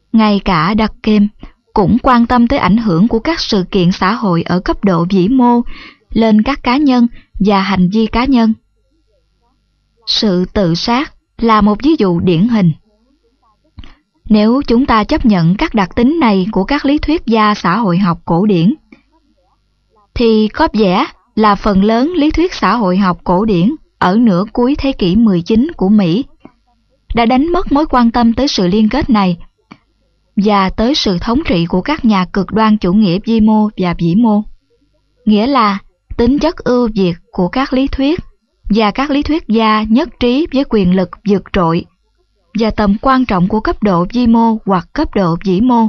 Ngay cả Durkheim cũng quan tâm tới ảnh hưởng của các sự kiện xã hội ở cấp độ vĩ mô lên các cá nhân và hành vi cá nhân. Sự tự sát là một ví dụ điển hình. Nếu chúng ta chấp nhận các đặc tính này của các lý thuyết gia xã hội học cổ điển, thì có vẻ là phần lớn lý thuyết xã hội học cổ điển ở nửa cuối thế kỷ 19 của Mỹ đã đánh mất mối quan tâm tới sự liên kết này và tới sự thống trị của các nhà cực đoan chủ nghĩa vi mô và vĩ mô. Nghĩa là tính chất ưu việt của các lý thuyết và các lý thuyết gia nhất trí với quyền lực vượt trội và tầm quan trọng của cấp độ vi mô hoặc cấp độ vĩ mô.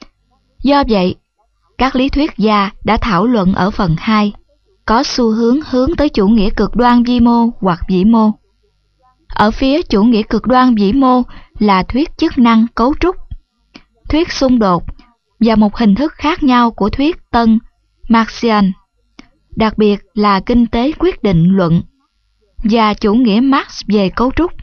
Do vậy, các lý thuyết gia đã thảo luận ở phần 2 có xu hướng tới chủ nghĩa cực đoan vi mô hoặc vĩ mô. Ở phía chủ nghĩa cực đoan vĩ mô là thuyết chức năng cấu trúc, thuyết xung đột và một hình thức khác nhau của thuyết tân Marxian, đặc biệt là kinh tế quyết định luận và chủ nghĩa Marx về cấu trúc.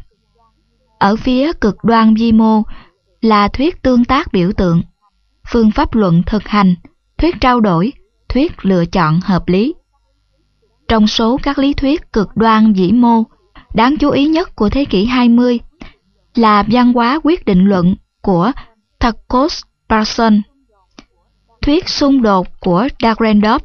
Ở phía cực đoan vi mô là thuyết tương tác biểu tượng, phương pháp luận thực hành, thuyết trao đổi, thuyết lựa chọn hợp lý. Trong số các lý thuyết cực đoan vĩ mô, đáng chú ý nhất của thế kỷ 20 là văn hóa quyết định luận của Thakos Parson, thuyết xung đột của Dahrendorf,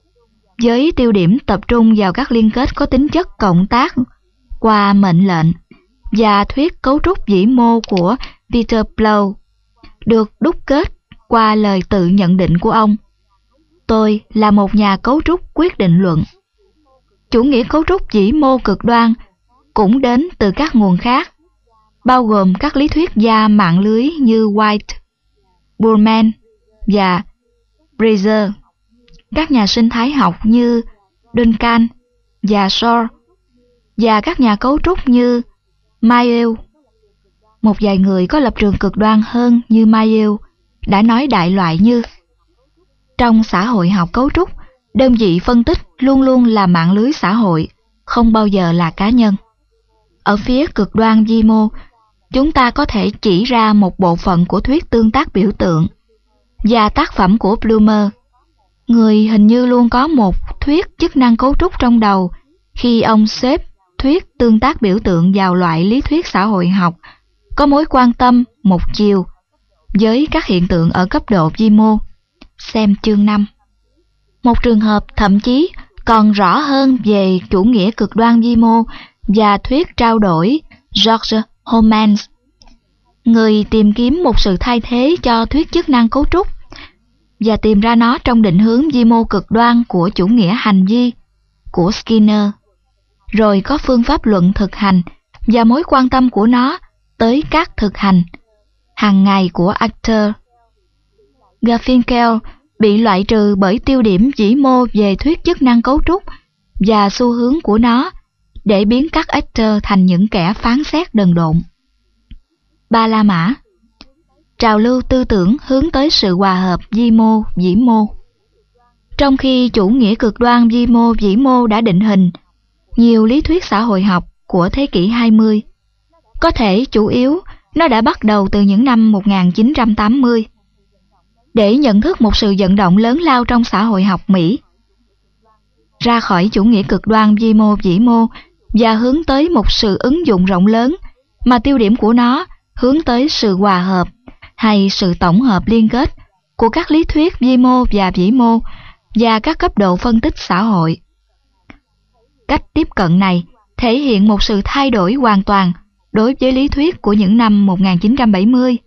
với tiêu điểm tập trung vào các liên kết có tính chất cộng tác qua mệnh lệnh, và thuyết cấu trúc vĩ mô của Peter Blow, được đúc kết qua lời tự nhận định của ông: "Tôi là một nhà cấu trúc quyết định luận." Chủ nghĩa cấu trúc vĩ mô cực đoan cũng đến từ các nguồn khác, bao gồm các lý thuyết gia mạng lưới như White, Bullman và Breiser, các nhà sinh thái học như Duncan và Shor, và các nhà cấu trúc như Mayeux. Một vài người có lập trường cực đoan hơn như Mayeux đã nói đại loại như: trong xã hội học cấu trúc, đơn vị phân tích luôn luôn là mạng lưới xã hội, không bao giờ là cá nhân. Ở phía cực đoan vi mô, chúng ta có thể chỉ ra một bộ phận của thuyết tương tác biểu tượng và tác phẩm của Blumer. Người hình như luôn có một thuyết chức năng cấu trúc trong đầu khi ông xếp thuyết tương tác biểu tượng vào loại lý thuyết xã hội học có mối quan tâm một chiều với các hiện tượng ở cấp độ vi mô. Xem chương 5. Một trường hợp thậm chí còn rõ hơn về chủ nghĩa cực đoan vi mô và thuyết trao đổi George Homans, người tìm kiếm một sự thay thế cho thuyết chức năng cấu trúc và tìm ra nó trong định hướng vi mô cực đoan của chủ nghĩa hành vi của Skinner, rồi có phương pháp luận thực hành và mối quan tâm của nó tới các thực hành hàng ngày của Acter. Garfinkel bị loại trừ bởi tiêu điểm vĩ mô về thuyết chức năng cấu trúc và xu hướng của nó để biến các Acter thành những kẻ phán xét đần độn. Ba La Mã. Trào lưu tư tưởng hướng tới sự hòa hợp vi mô vĩ mô. Trong khi chủ nghĩa cực đoan vi mô vĩ mô đã định hình, nhiều lý thuyết xã hội học của thế kỷ 20, có thể chủ yếu nó đã bắt đầu từ những năm 1980, để nhận thức một sự vận động lớn lao trong xã hội học Mỹ, ra khỏi chủ nghĩa cực đoan vi mô vĩ mô và hướng tới một sự ứng dụng rộng lớn mà tiêu điểm của nó hướng tới sự hòa hợp hay sự tổng hợp liên kết của các lý thuyết vi mô và vĩ mô và các cấp độ phân tích xã hội. Cách tiếp cận này thể hiện một sự thay đổi hoàn toàn đối với lý thuyết của những năm 1970,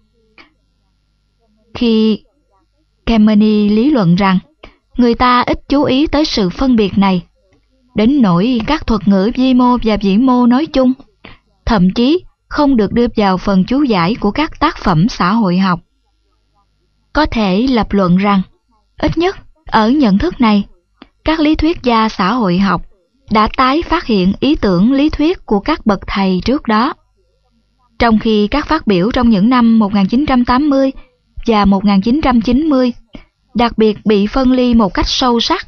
khi Kemeny lý luận rằng người ta ít chú ý tới sự phân biệt này, đến nỗi các thuật ngữ vi mô và vĩ mô nói chung thậm chí không được đưa vào phần chú giải của các tác phẩm xã hội học. Có thể lập luận rằng, ít nhất ở nhận thức này, các lý thuyết gia xã hội học đã tái phát hiện ý tưởng lý thuyết của các bậc thầy trước đó, trong khi các phát biểu trong những năm 1980 và 1990 đặc biệt bị phân ly một cách sâu sắc.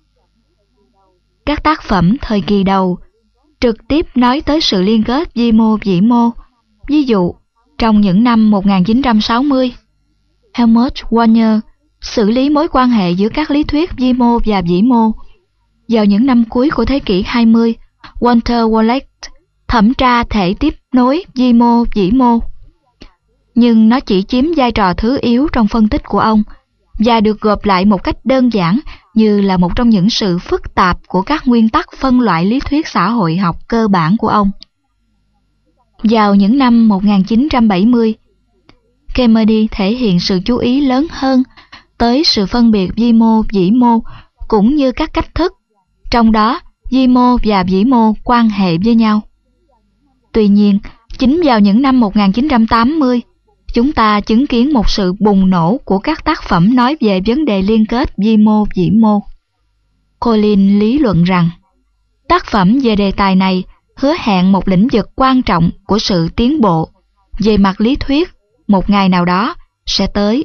Các tác phẩm thời kỳ đầu trực tiếp nói tới sự liên kết vi mô vĩ mô, ví dụ trong những năm 1960, Helmut Warner xử lý mối quan hệ giữa các lý thuyết vi mô và vĩ mô. Vào những năm cuối của thế kỷ 20, Walter Wollert thẩm tra thể tiếp nối vi mô vĩ mô. Nhưng nó chỉ chiếm vai trò thứ yếu trong phân tích của ông và được gộp lại một cách đơn giản như là một trong những sự phức tạp của các nguyên tắc phân loại lý thuyết xã hội học cơ bản của ông. Vào những năm 1970, Kennedy thể hiện sự chú ý lớn hơn tới sự phân biệt vi mô vĩ mô cũng như các cách thức, trong đó vi mô và vĩ mô quan hệ với nhau. Tuy nhiên, chính vào những năm 1980, chúng ta chứng kiến một sự bùng nổ của các tác phẩm nói về vấn đề liên kết vi mô vĩ mô. Collins lý luận rằng, tác phẩm về đề tài này hứa hẹn một lĩnh vực quan trọng của sự tiến bộ về mặt lý thuyết một ngày nào đó sẽ tới.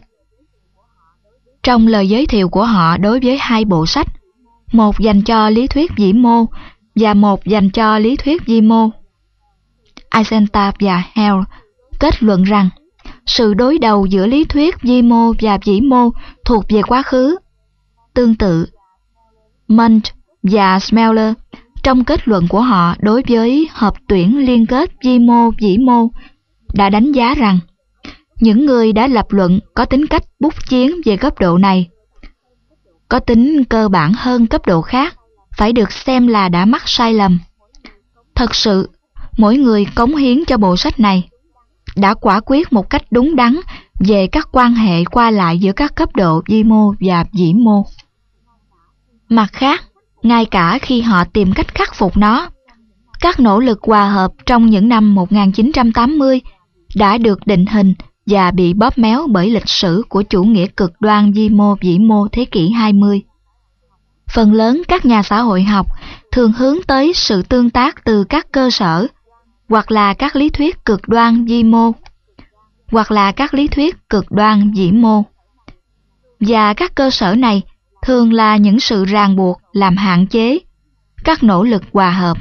Trong lời giới thiệu của họ đối với hai bộ sách, một dành cho lý thuyết vĩ mô và một dành cho lý thuyết vi mô, Eisenstadt và Hell kết luận rằng sự đối đầu giữa lý thuyết vi mô và vĩ mô thuộc về quá khứ. Tương tự, Munch và Smeller trong kết luận của họ đối với hợp tuyển liên kết vi mô vĩ mô đã đánh giá rằng những người đã lập luận có tính cách bút chiến về cấp độ này, có tính cơ bản hơn cấp độ khác, phải được xem là đã mắc sai lầm. Thật sự, mỗi người cống hiến cho bộ sách này đã quả quyết một cách đúng đắn về các quan hệ qua lại giữa các cấp độ vi mô và vĩ mô. Mặt khác, ngay cả khi họ tìm cách khắc phục nó, các nỗ lực hòa hợp trong những năm 1980 đã được định hình và bị bóp méo bởi lịch sử của chủ nghĩa cực đoan vi mô vĩ mô thế kỷ 20. Phần lớn các nhà xã hội học thường hướng tới sự tương tác từ các cơ sở, hoặc là các lý thuyết cực đoan vi mô, hoặc là các lý thuyết cực đoan vĩ mô. Và các cơ sở này thường là những sự ràng buộc làm hạn chế các nỗ lực hòa hợp.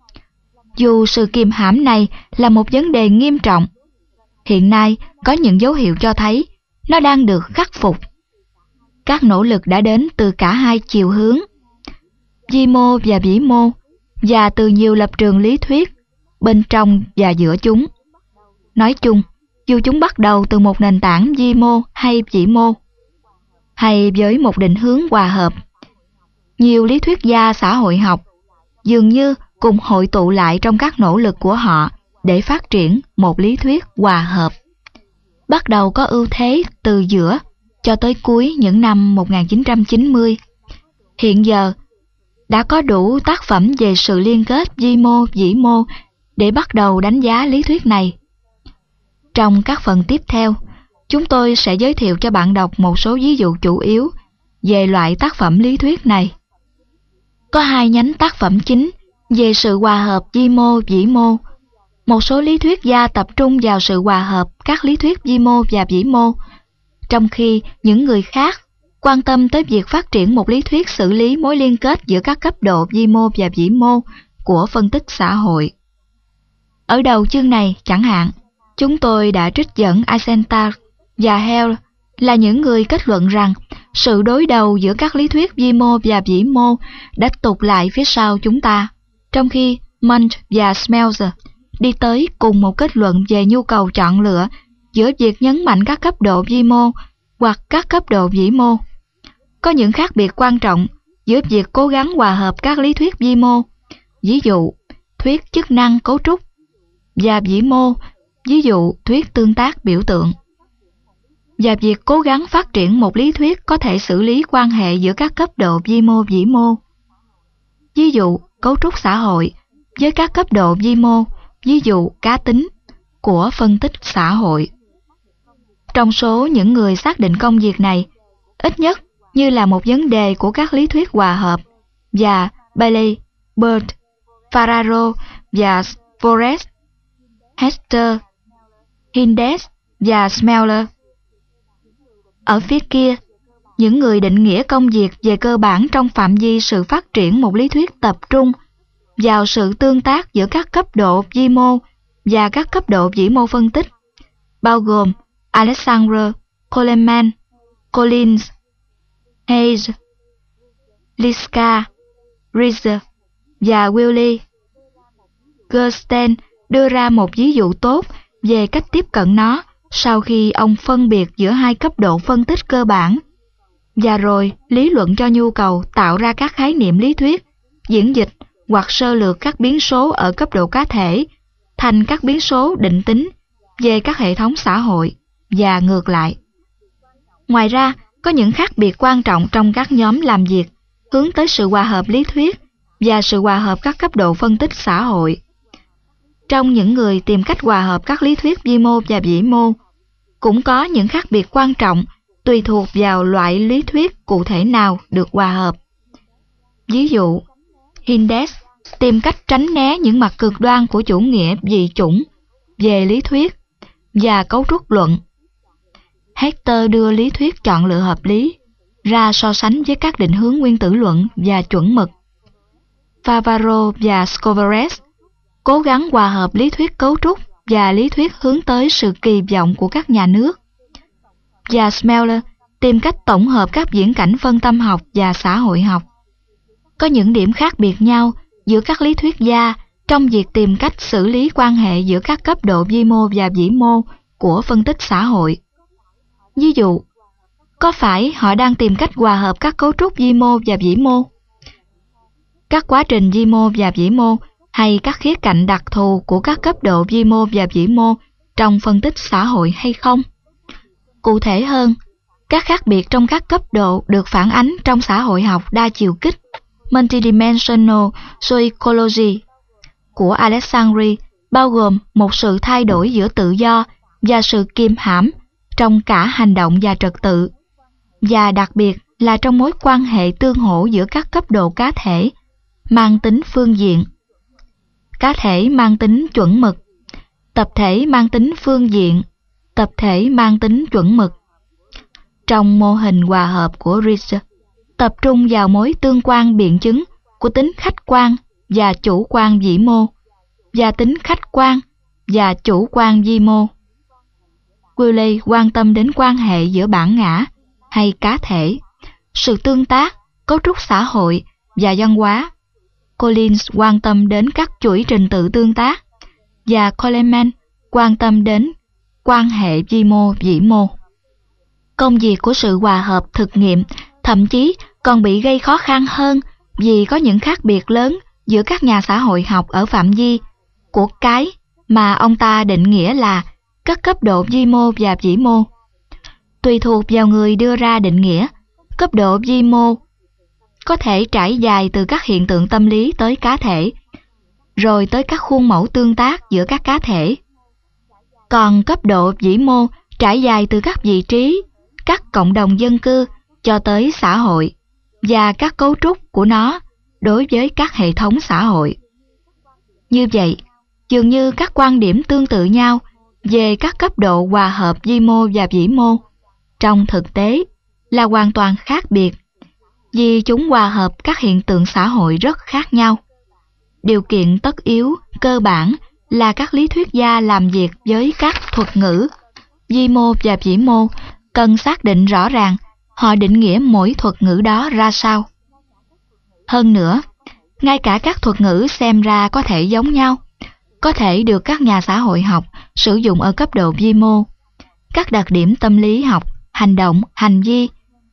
Dù sự kiềm hãm này là một vấn đề nghiêm trọng, hiện nay có những dấu hiệu cho thấy nó đang được khắc phục. Các nỗ lực đã đến từ cả hai chiều hướng, vi mô và vĩ mô, và từ nhiều lập trường lý thuyết, bên trong và giữa chúng. Nói chung, dù chúng bắt đầu từ một nền tảng vi mô hay vĩ mô, hay với một định hướng hòa hợp, nhiều lý thuyết gia xã hội học dường như cùng hội tụ lại trong các nỗ lực của họ để phát triển một lý thuyết hòa hợp. Bắt đầu có ưu thế từ giữa cho tới cuối những năm 1990. Hiện giờ, đã có đủ tác phẩm về sự liên kết vi mô vĩ mô để bắt đầu đánh giá lý thuyết này. Trong các phần tiếp theo, chúng tôi sẽ giới thiệu cho bạn đọc một số ví dụ chủ yếu về loại tác phẩm lý thuyết này. Có hai nhánh tác phẩm chính về sự hòa hợp vi mô vĩ mô. Một số lý thuyết gia tập trung vào sự hòa hợp các lý thuyết vi mô và vĩ mô, trong khi những người khác quan tâm tới việc phát triển một lý thuyết xử lý mối liên kết giữa các cấp độ vi mô và vĩ mô của phân tích xã hội. Ở đầu chương này chẳng hạn, chúng tôi đã trích dẫn Eisenstadt và Hell là những người kết luận rằng sự đối đầu giữa các lý thuyết vi mô và vĩ mô đã tụt lại phía sau chúng ta, trong khi Munch và Smelser đi tới cùng một kết luận về nhu cầu chọn lựa giữa việc nhấn mạnh các cấp độ vi mô hoặc các cấp độ vĩ mô. Có những khác biệt quan trọng giữa việc cố gắng hòa hợp các lý thuyết vi mô, ví dụ thuyết chức năng cấu trúc, và vĩ mô, ví dụ thuyết tương tác biểu tượng, và việc cố gắng phát triển một lý thuyết có thể xử lý quan hệ giữa các cấp độ vi mô vĩ mô, ví dụ cấu trúc xã hội, với các cấp độ vi mô, ví dụ cá tính, của phân tích xã hội. Trong số những người xác định công việc này, ít nhất như là một vấn đề của các lý thuyết hòa hợp, và Bailey, Bird, Ferraro và Forrest, Hester, Hindes và Smeller. Ở phía kia, những người định nghĩa công việc về cơ bản trong phạm vi sự phát triển một lý thuyết tập trung vào sự tương tác giữa các cấp độ vi mô và các cấp độ vĩ mô phân tích, bao gồm Alexander, Coleman, Collins, Hayes, Liska, Reese và Wiley. Gerstein đưa ra một ví dụ tốt về cách tiếp cận nó sau khi ông phân biệt giữa hai cấp độ phân tích cơ bản, và rồi lý luận cho nhu cầu tạo ra các khái niệm lý thuyết, diễn dịch hoặc sơ lược các biến số ở cấp độ cá thể thành các biến số định tính về các hệ thống xã hội và ngược lại. Ngoài ra, có những khác biệt quan trọng trong các nhóm làm việc hướng tới sự hòa hợp lý thuyết và sự hòa hợp các cấp độ phân tích xã hội. Trong những người tìm cách hòa hợp các lý thuyết vi mô và vĩ mô, cũng có những khác biệt quan trọng tùy thuộc vào loại lý thuyết cụ thể nào được hòa hợp. Ví dụ, Hindes tìm cách tránh né những mặt cực đoan của chủ nghĩa dị chủng về lý thuyết và cấu trúc luận. Hector đưa lý thuyết chọn lựa hợp lý ra so sánh với các định hướng nguyên tử luận và chuẩn mực. Favaro và Scoveres cố gắng hòa hợp lý thuyết cấu trúc và lý thuyết hướng tới sự kỳ vọng của các nhà nước. Và Smeller tìm cách tổng hợp các viễn cảnh phân tâm học và xã hội học. Có những điểm khác biệt nhau giữa các lý thuyết gia trong việc tìm cách xử lý quan hệ giữa các cấp độ vi mô và vĩ mô của phân tích xã hội. Ví dụ, có phải họ đang tìm cách hòa hợp các cấu trúc vi mô và vĩ mô, các quá trình vi mô và vĩ mô, hay các khía cạnh đặc thù của các cấp độ vi mô và vĩ mô trong phân tích xã hội hay không? Cụ thể hơn, các khác biệt trong các cấp độ được phản ánh trong xã hội học đa chiều kích Multidimensional Psychology của Alexandri bao gồm một sự thay đổi giữa tự do và sự kiềm hãm trong cả hành động và trật tự, và đặc biệt là trong mối quan hệ tương hỗ giữa các cấp độ cá thể mang tính phương diện. Cá thể mang tính chuẩn mực, tập thể mang tính phương diện, tập thể mang tính chuẩn mực. Trong mô hình hòa hợp của Reese, tập trung vào mối tương quan biện chứng của tính khách quan và chủ quan vĩ mô, và tính khách quan và chủ quan vi mô. Wiley quan tâm đến quan hệ giữa bản ngã hay cá thể, sự tương tác, cấu trúc xã hội và văn hóa. Collins quan tâm đến các chuỗi trình tự tương tác, và Coleman quan tâm đến quan hệ vi mô vĩ mô. Công việc của sự hòa hợp thực nghiệm thậm chí còn bị gây khó khăn hơn vì có những khác biệt lớn giữa các nhà xã hội học ở phạm vi của cái mà ông ta định nghĩa là các cấp độ vi mô và vĩ mô. Tùy thuộc vào người đưa ra định nghĩa, cấp độ vi mô có thể trải dài từ các hiện tượng tâm lý tới cá thể, rồi tới các khuôn mẫu tương tác giữa các cá thể. Còn cấp độ vĩ mô trải dài từ các vị trí, các cộng đồng dân cư cho tới xã hội và các cấu trúc của nó đối với các hệ thống xã hội. Như vậy, dường như các quan điểm tương tự nhau về các cấp độ hòa hợp vi mô và vĩ mô trong thực tế là hoàn toàn khác biệt, vì chúng hòa hợp các hiện tượng xã hội rất khác nhau. Điều kiện tất yếu cơ bản là các lý thuyết gia làm việc với các thuật ngữ vi mô và vĩ mô cần xác định rõ ràng họ định nghĩa mỗi thuật ngữ đó ra sao. Hơn nữa, ngay cả các thuật ngữ xem ra có thể giống nhau, có thể được các nhà xã hội học sử dụng ở cấp độ vi mô. Các đặc điểm tâm lý học, hành động, hành vi,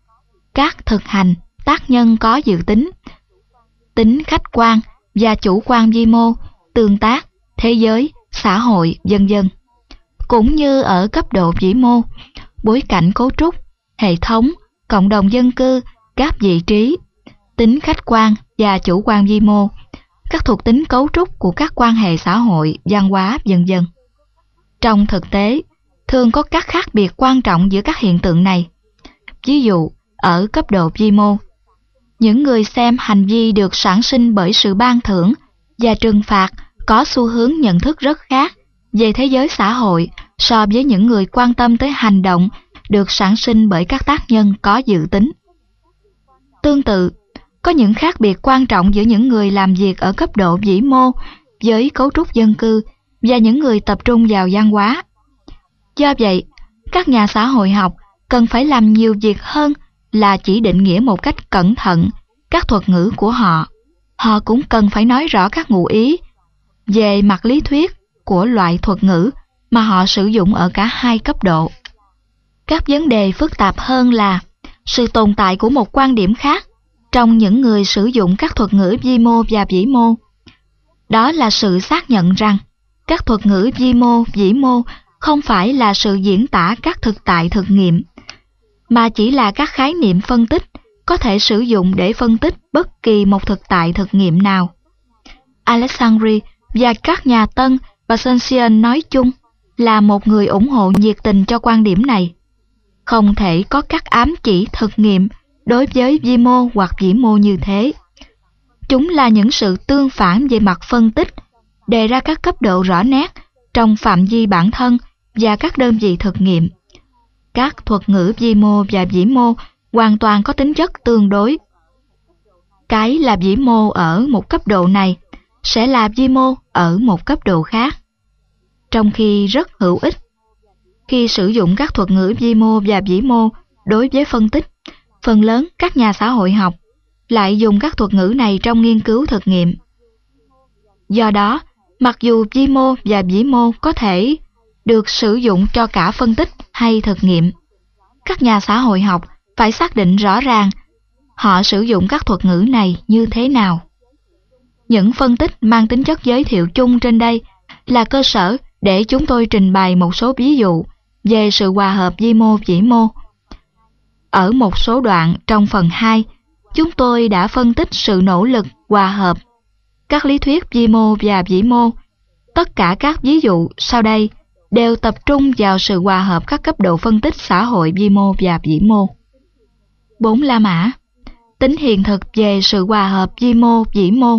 các thực hành, tác nhân có dự tính, tính khách quan và chủ quan vi mô, tương tác, thế giới, xã hội, vân vân. Cũng như ở cấp độ vĩ mô, bối cảnh cấu trúc, hệ thống, cộng đồng dân cư, các vị trí, tính khách quan và chủ quan vi mô, các thuộc tính cấu trúc của các quan hệ xã hội, văn hóa, vân vân. Trong thực tế, thường có các khác biệt quan trọng giữa các hiện tượng này. Ví dụ, ở cấp độ vi mô, những người xem hành vi được sản sinh bởi sự ban thưởng và trừng phạt có xu hướng nhận thức rất khác về thế giới xã hội so với những người quan tâm tới hành động được sản sinh bởi các tác nhân có dự tính. Tương tự, có những khác biệt quan trọng giữa những người làm việc ở cấp độ vĩ mô với cấu trúc dân cư và những người tập trung vào văn hóa. Do vậy, các nhà xã hội học cần phải làm nhiều việc hơn là chỉ định nghĩa một cách cẩn thận các thuật ngữ của họ. Họ cũng cần phải nói rõ các ngụ ý về mặt lý thuyết của loại thuật ngữ mà họ sử dụng ở cả hai cấp độ. Các vấn đề phức tạp hơn là sự tồn tại của một quan điểm khác trong những người sử dụng các thuật ngữ vi mô và vĩ mô. Đó là sự xác nhận rằng các thuật ngữ vi mô, vĩ mô không phải là sự diễn tả các thực tại thực nghiệm, mà chỉ là các khái niệm phân tích có thể sử dụng để phân tích bất kỳ một thực tại thực nghiệm nào. Alexandri và các nhà Tân và Saint-Simon nói chung là một người ủng hộ nhiệt tình cho quan điểm này. Không thể có các ám chỉ thực nghiệm đối với vi mô hoặc vĩ mô như thế. Chúng là những sự tương phản về mặt phân tích, đề ra các cấp độ rõ nét trong phạm vi bản thân và các đơn vị thực nghiệm. Các thuật ngữ vi mô và vĩ mô hoàn toàn có tính chất tương đối. Cái là vĩ mô ở một cấp độ này sẽ là vi mô ở một cấp độ khác. Trong khi rất hữu ích khi sử dụng các thuật ngữ vi mô và vĩ mô đối với phân tích, phần lớn các nhà xã hội học lại dùng các thuật ngữ này trong nghiên cứu thực nghiệm. Do đó, mặc dù vi mô và vĩ mô có thể được sử dụng cho cả phân tích hay thực nghiệm, các nhà xã hội học phải xác định rõ ràng họ sử dụng các thuật ngữ này như thế nào. Những phân tích mang tính chất giới thiệu chung trên đây là cơ sở để chúng tôi trình bày một số ví dụ về sự hòa hợp vi mô vĩ mô. Ở một số đoạn trong phần 2, chúng tôi đã phân tích sự nỗ lực hòa hợp các lý thuyết vi mô và vĩ mô. Tất cả các ví dụ sau đây đều tập trung vào sự hòa hợp các cấp độ phân tích xã hội vi mô và vĩ mô. 4 La Mã. Tính hiện thực về sự hòa hợp vi mô vĩ mô.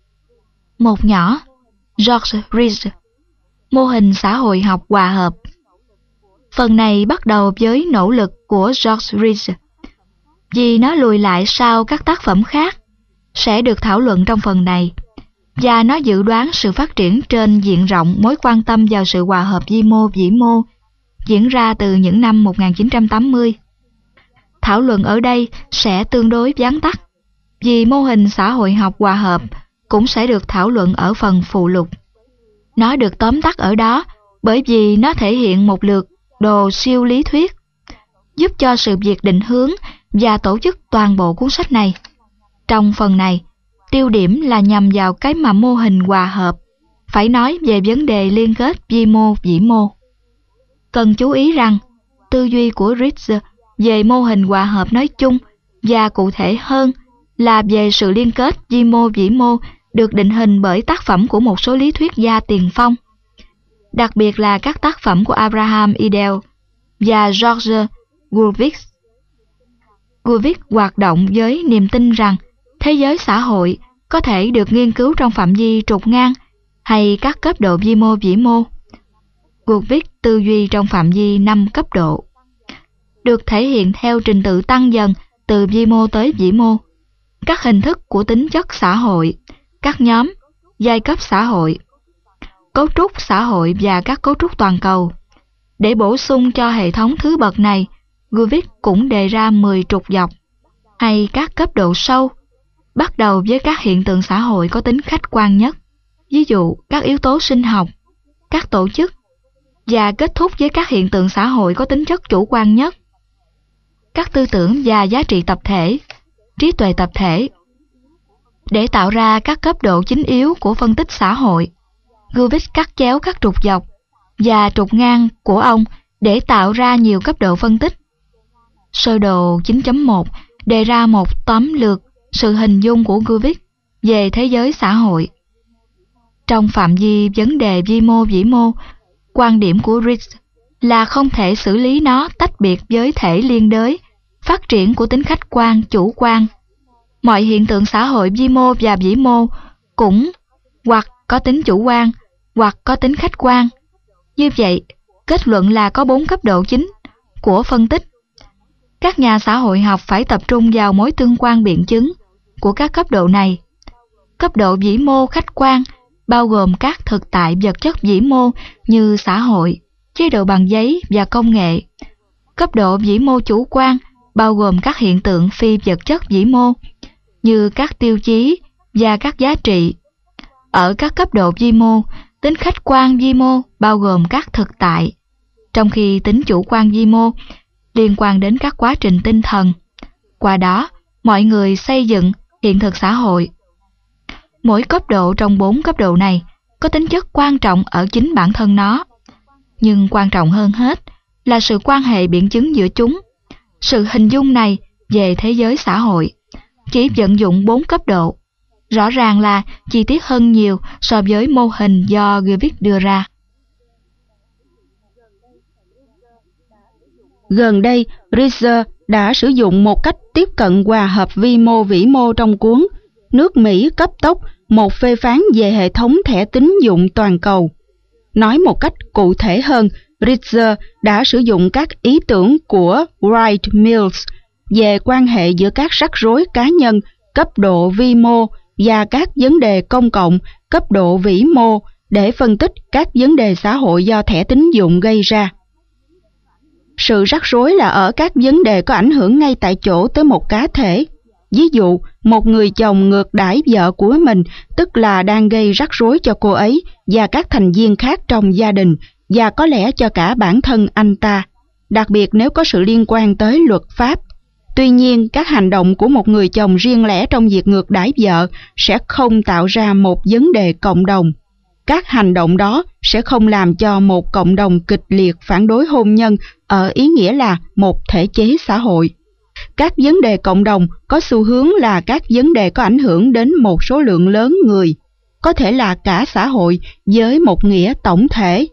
Một nhỏ, George Ries. Mô hình xã hội học hòa hợp. Phần này bắt đầu với nỗ lực của George Ries, vì nó lùi lại sau các tác phẩm khác, sẽ được thảo luận trong phần này, và nó dự đoán sự phát triển trên diện rộng mối quan tâm vào sự hòa hợp vi mô vĩ mô diễn ra từ những năm 1980. Thảo luận ở đây sẽ tương đối vắn tắt, vì mô hình xã hội học hòa hợp cũng sẽ được thảo luận ở phần phụ lục. Nó được tóm tắt ở đó bởi vì nó thể hiện một lược đồ siêu lý thuyết, giúp cho sự việc định hướng và tổ chức toàn bộ cuốn sách này. Trong phần này, tiêu điểm là nhằm vào cái mà mô hình hòa hợp phải nói về vấn đề liên kết vi mô vĩ mô. Cần chú ý rằng, tư duy của Ries về mô hình hòa hợp nói chung và cụ thể hơn là về sự liên kết vi mô vĩ mô được định hình bởi tác phẩm của một số lý thuyết gia tiền phong, đặc biệt là các tác phẩm của Abraham Idel và George Gurvitch. Gurvitch hoạt động với niềm tin rằng thế giới xã hội có thể được nghiên cứu trong phạm vi trục ngang hay các cấp độ vi mô vĩ mô. Gurvitch tư duy trong phạm vi 5 cấp độ, được thể hiện theo trình tự tăng dần từ vi mô tới vĩ mô, các hình thức của tính chất xã hội, các nhóm, giai cấp xã hội, cấu trúc xã hội và các cấu trúc toàn cầu. Để bổ sung cho hệ thống thứ bậc này, Gurvitch cũng đề ra 10 trục dọc, hay các cấp độ sâu, bắt đầu với các hiện tượng xã hội có tính khách quan nhất, ví dụ các yếu tố sinh học, các tổ chức, và kết thúc với các hiện tượng xã hội có tính chất chủ quan nhất, các tư tưởng và giá trị tập thể, trí tuệ tập thể. Để tạo ra các cấp độ chính yếu của phân tích xã hội, Gurvitch cắt chéo các trục dọc và trục ngang của ông để tạo ra nhiều cấp độ phân tích. Sơ đồ 9.1 đề ra một tóm lược sự hình dung của Gurvitch về thế giới xã hội. Trong phạm vi vấn đề vi mô vĩ mô, quan điểm của Ries là không thể xử lý nó tách biệt với thể liên đới, phát triển của tính khách quan, chủ quan. Mọi hiện tượng xã hội vi mô và vĩ mô cũng hoặc có tính chủ quan, hoặc có tính khách quan. Như vậy, kết luận là có 4 cấp độ chính của phân tích. Các nhà xã hội học phải tập trung vào mối tương quan biện chứng của các cấp độ này. Cấp độ vĩ mô khách quan bao gồm các thực tại vật chất vĩ mô như xã hội, chế độ bằng giấy và công nghệ. Cấp độ vĩ mô chủ quan bao gồm các hiện tượng phi vật chất vĩ mô, như các tiêu chí và các giá trị. Ở các cấp độ vi mô, tính khách quan vi mô bao gồm các thực tại, trong khi tính chủ quan vi mô liên quan đến các quá trình tinh thần. Qua đó, mọi người xây dựng hiện thực xã hội. Mỗi cấp độ trong 4 cấp độ này có tính chất quan trọng ở chính bản thân nó, nhưng quan trọng hơn hết là sự quan hệ biện chứng giữa chúng. Sự hình dung này về thế giới xã hội chỉ vận dụng 4 cấp độ, rõ ràng là chi tiết hơn nhiều so với mô hình do Griffith đưa ra. Gần đây, Richter đã sử dụng một cách tiếp cận hòa hợp vi mô vĩ mô trong cuốn Nước Mỹ cấp tốc, một phê phán về hệ thống thẻ tín dụng toàn cầu. Nói một cách cụ thể hơn, Richter đã sử dụng các ý tưởng của Wright Mills về quan hệ giữa các rắc rối cá nhân cấp độ vi mô và các vấn đề công cộng cấp độ vĩ mô để phân tích các vấn đề xã hội do thẻ tín dụng gây ra. Sự rắc rối là ở các vấn đề có ảnh hưởng ngay tại chỗ tới một cá thể. Ví dụ, một người chồng ngược đãi vợ của mình, tức là đang gây rắc rối cho cô ấy và các thành viên khác trong gia đình, và có lẽ cho cả bản thân anh ta, đặc biệt nếu có sự liên quan tới luật pháp. Tuy nhiên, các hành động của một người chồng riêng lẻ trong việc ngược đãi vợ sẽ không tạo ra một vấn đề cộng đồng. Các hành động đó sẽ không làm cho một cộng đồng kịch liệt phản đối hôn nhân ở ý nghĩa là một thể chế xã hội. Các vấn đề cộng đồng có xu hướng là các vấn đề có ảnh hưởng đến một số lượng lớn người, có thể là cả xã hội với một nghĩa tổng thể.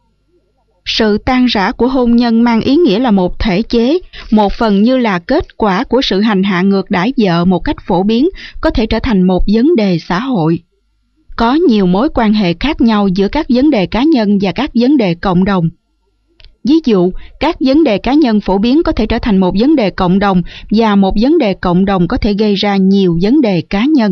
Sự tan rã của hôn nhân mang ý nghĩa là một thể chế, một phần như là kết quả của sự hành hạ ngược đãi vợ một cách phổ biến, có thể trở thành một vấn đề xã hội. Có nhiều mối quan hệ khác nhau giữa các vấn đề cá nhân và các vấn đề cộng đồng. Ví dụ, các vấn đề cá nhân phổ biến có thể trở thành một vấn đề cộng đồng, và một vấn đề cộng đồng có thể gây ra nhiều vấn đề cá nhân.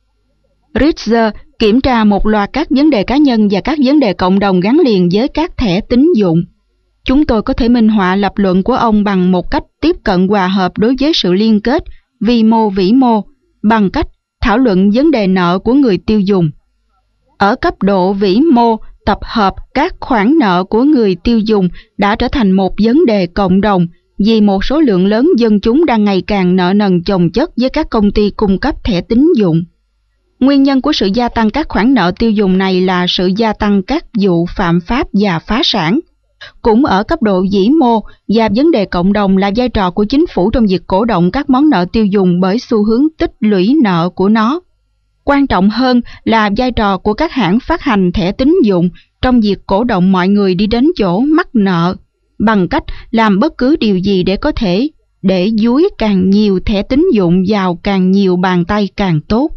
Richter kiểm tra một loạt các vấn đề cá nhân và các vấn đề cộng đồng gắn liền với các thẻ tín dụng. Chúng tôi có thể minh họa lập luận của ông bằng một cách tiếp cận hòa hợp đối với sự liên kết vi mô vĩ mô, bằng cách thảo luận vấn đề nợ của người tiêu dùng. Ở cấp độ vĩ mô, tập hợp các khoản nợ của người tiêu dùng đã trở thành một vấn đề cộng đồng vì một số lượng lớn dân chúng đang ngày càng nợ nần chồng chất với các công ty cung cấp thẻ tín dụng. Nguyên nhân của sự gia tăng các khoản nợ tiêu dùng này là sự gia tăng các vụ phạm pháp và phá sản. Cũng ở cấp độ vĩ mô và vấn đề cộng đồng là vai trò của chính phủ trong việc cổ động các món nợ tiêu dùng bởi xu hướng tích lũy nợ của nó. Quan trọng hơn là vai trò của các hãng phát hành thẻ tín dụng trong việc cổ động mọi người đi đến chỗ mắc nợ, bằng cách làm bất cứ điều gì để có thể để dúi càng nhiều thẻ tín dụng vào càng nhiều bàn tay càng tốt.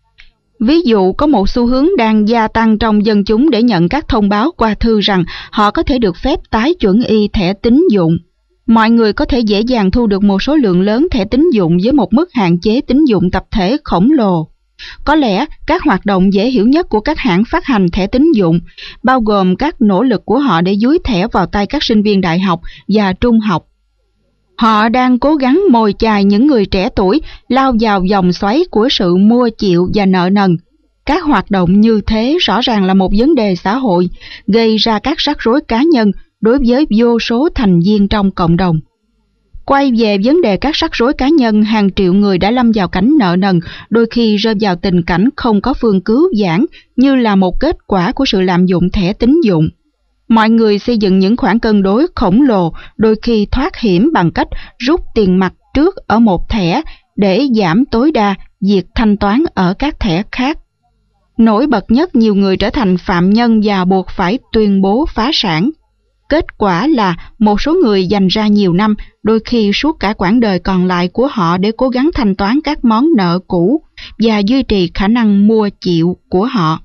Ví dụ, có một xu hướng đang gia tăng trong dân chúng để nhận các thông báo qua thư rằng họ có thể được phép tái chuẩn y thẻ tín dụng. Mọi người có thể dễ dàng thu được một số lượng lớn thẻ tín dụng với một mức hạn chế tín dụng tập thể khổng lồ. Có lẽ các hoạt động dễ hiểu nhất của các hãng phát hành thẻ tín dụng bao gồm các nỗ lực của họ để dúi thẻ vào tay các sinh viên đại học và trung học. Họ đang cố gắng mồi chài những người trẻ tuổi lao vào vòng xoáy của sự mua chịu và nợ nần. Các hoạt động như thế rõ ràng là một vấn đề xã hội, gây ra các rắc rối cá nhân đối với vô số thành viên trong cộng đồng. Quay về vấn đề các rắc rối cá nhân, hàng triệu người đã lâm vào cảnh nợ nần, đôi khi rơi vào tình cảnh không có phương cứu vãn như là một kết quả của sự lạm dụng thẻ tín dụng. Mọi người xây dựng những khoản cân đối khổng lồ, đôi khi thoát hiểm bằng cách rút tiền mặt trước ở một thẻ để giảm tối đa việc thanh toán ở các thẻ khác. Nổi bật nhất, nhiều người trở thành phạm nhân và buộc phải tuyên bố phá sản. Kết quả là một số người dành ra nhiều năm, đôi khi suốt cả quãng đời còn lại của họ để cố gắng thanh toán các món nợ cũ và duy trì khả năng mua chịu của họ.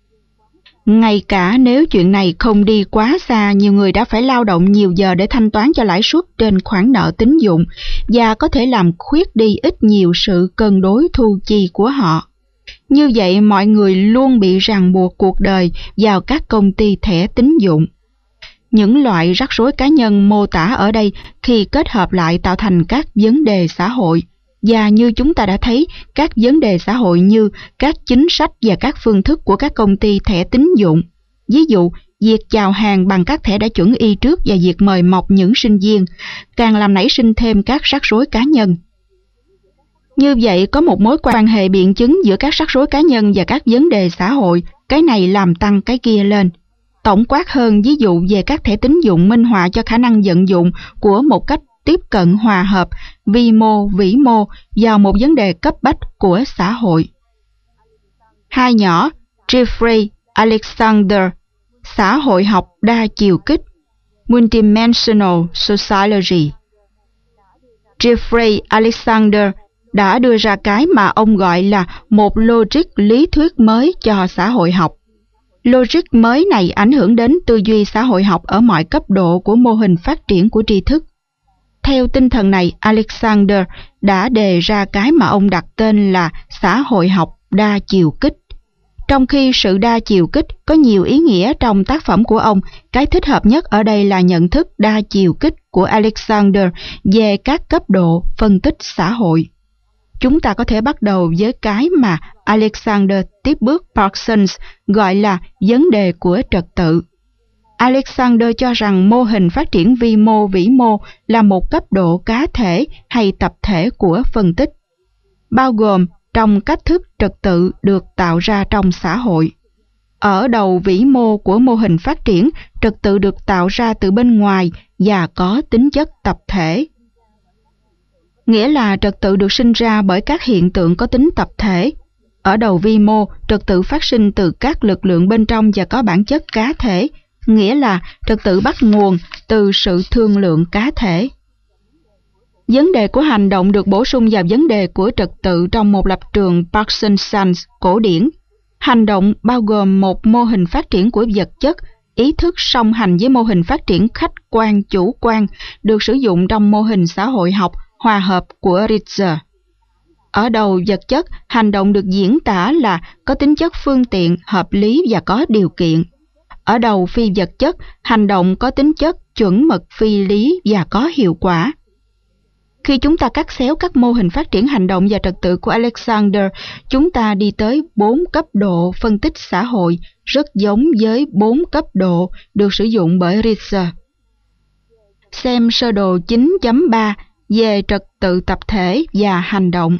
Ngay cả nếu chuyện này không đi quá xa, nhiều người đã phải lao động nhiều giờ để thanh toán cho lãi suất trên khoản nợ tín dụng và có thể làm khuyết đi ít nhiều sự cân đối thu chi của họ. Như vậy, mọi người luôn bị ràng buộc cuộc đời vào các công ty thẻ tín dụng. Những loại rắc rối cá nhân mô tả ở đây khi kết hợp lại tạo thành các vấn đề xã hội, và như chúng ta đã thấy, các vấn đề xã hội như các chính sách và các phương thức của các công ty thẻ tín dụng. Ví dụ, việc chào hàng bằng các thẻ đã chuẩn y trước và việc mời mọc những sinh viên càng làm nảy sinh thêm các rắc rối cá nhân. Như vậy, có một mối quan hệ biện chứng giữa các rắc rối cá nhân và các vấn đề xã hội, cái này làm tăng cái kia lên. Tổng quát hơn, ví dụ về các thẻ tín dụng minh họa cho khả năng vận dụng của một cách tiếp cận hòa hợp, vi mô, vĩ mô vào một vấn đề cấp bách của xã hội. Hai nhỏ Jeffrey Alexander, xã hội học đa chiều kích, Multidimensional Sociology. Jeffrey Alexander đã đưa ra cái mà ông gọi là một logic lý thuyết mới cho xã hội học. Logic mới này ảnh hưởng đến tư duy xã hội học ở mọi cấp độ của mô hình phát triển của tri thức. Theo tinh thần này, Alexander đã đề ra cái mà ông đặt tên là xã hội học đa chiều kích. Trong khi sự đa chiều kích có nhiều ý nghĩa trong tác phẩm của ông, cái thích hợp nhất ở đây là nhận thức đa chiều kích của Alexander về các cấp độ phân tích xã hội. Chúng ta có thể bắt đầu với cái mà Alexander tiếp bước Parsons gọi là vấn đề của trật tự. Alexander cho rằng mô hình phát triển vi mô vĩ mô là một cấp độ cá thể hay tập thể của phân tích, bao gồm trong cách thức trật tự được tạo ra trong xã hội. Ở đầu vĩ mô của mô hình phát triển, trật tự được tạo ra từ bên ngoài và có tính chất tập thể. Nghĩa là trật tự được sinh ra bởi các hiện tượng có tính tập thể. Ở đầu vi mô, trật tự phát sinh từ các lực lượng bên trong và có bản chất cá thể, nghĩa là trật tự bắt nguồn từ sự thương lượng cá thể. Vấn đề của hành động được bổ sung vào vấn đề của trật tự trong một lập trường Parsonsian cổ điển. Hành động bao gồm một mô hình phát triển của vật chất, ý thức song hành với mô hình phát triển khách quan chủ quan được sử dụng trong mô hình xã hội học hòa hợp của Ritzer. Ở đầu vật chất, hành động được diễn tả là có tính chất phương tiện, hợp lý và có điều kiện. Ở đầu phi vật chất, hành động có tính chất chuẩn mực phi lý và có hiệu quả. Khi chúng ta cắt xéo các mô hình phát triển hành động và trật tự của Alexander, chúng ta đi tới 4 cấp độ phân tích xã hội, rất giống với 4 cấp độ được sử dụng bởi Ritzer. Xem sơ đồ 9.3 về trật tự tập thể và hành động.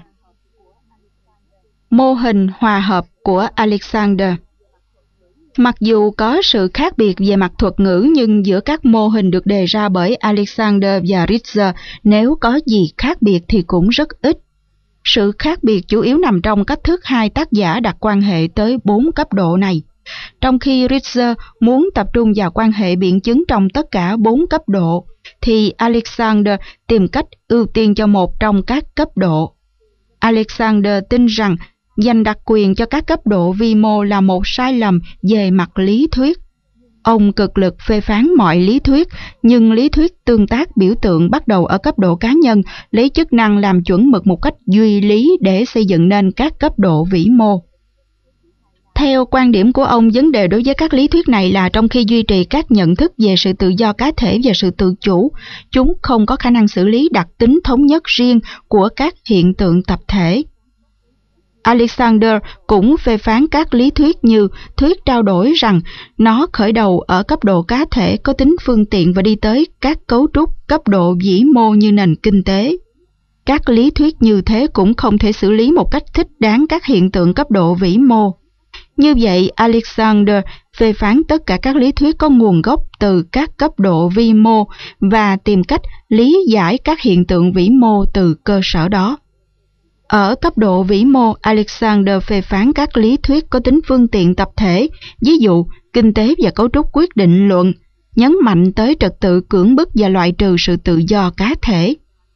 Mô hình hòa hợp của Alexander. Mặc dù có sự khác biệt về mặt thuật ngữ, nhưng giữa các mô hình được đề ra bởi Alexander và Ritzer, nếu có gì khác biệt thì cũng rất ít. Sự khác biệt chủ yếu nằm trong cách thức hai tác giả đặt quan hệ tới 4 cấp độ này. Trong khi Ritzer muốn tập trung vào quan hệ biện chứng trong tất cả 4 cấp độ, thì Alexander tìm cách ưu tiên cho một trong các cấp độ. Alexander tin rằng dành đặc quyền cho các cấp độ vi mô là một sai lầm về mặt lý thuyết. Ông cực lực phê phán mọi lý thuyết, nhưng lý thuyết tương tác biểu tượng bắt đầu ở cấp độ cá nhân, lấy chức năng làm chuẩn mực một cách duy lý để xây dựng nên các cấp độ vĩ mô. Theo quan điểm của ông, vấn đề đối với các lý thuyết này là trong khi duy trì các nhận thức về sự tự do cá thể và sự tự chủ, chúng không có khả năng xử lý đặc tính thống nhất riêng của các hiện tượng tập thể. Alexander cũng phê phán các lý thuyết như thuyết trao đổi rằng nó khởi đầu ở cấp độ cá thể có tính phương tiện và đi tới các cấu trúc cấp độ vĩ mô như nền kinh tế. Các lý thuyết như thế cũng không thể xử lý một cách thích đáng các hiện tượng cấp độ vĩ mô. Như vậy, Alexander phê phán tất cả các lý thuyết có nguồn gốc từ các cấp độ vi mô và tìm cách lý giải các hiện tượng vĩ mô từ cơ sở đó. Ở cấp độ vĩ mô, Alexander phê phán các lý thuyết có tính phương tiện tập thể, ví dụ kinh tế và cấu trúc quyết định luận, nhấn mạnh tới trật tự cưỡng bức và loại trừ sự tự do cá thể.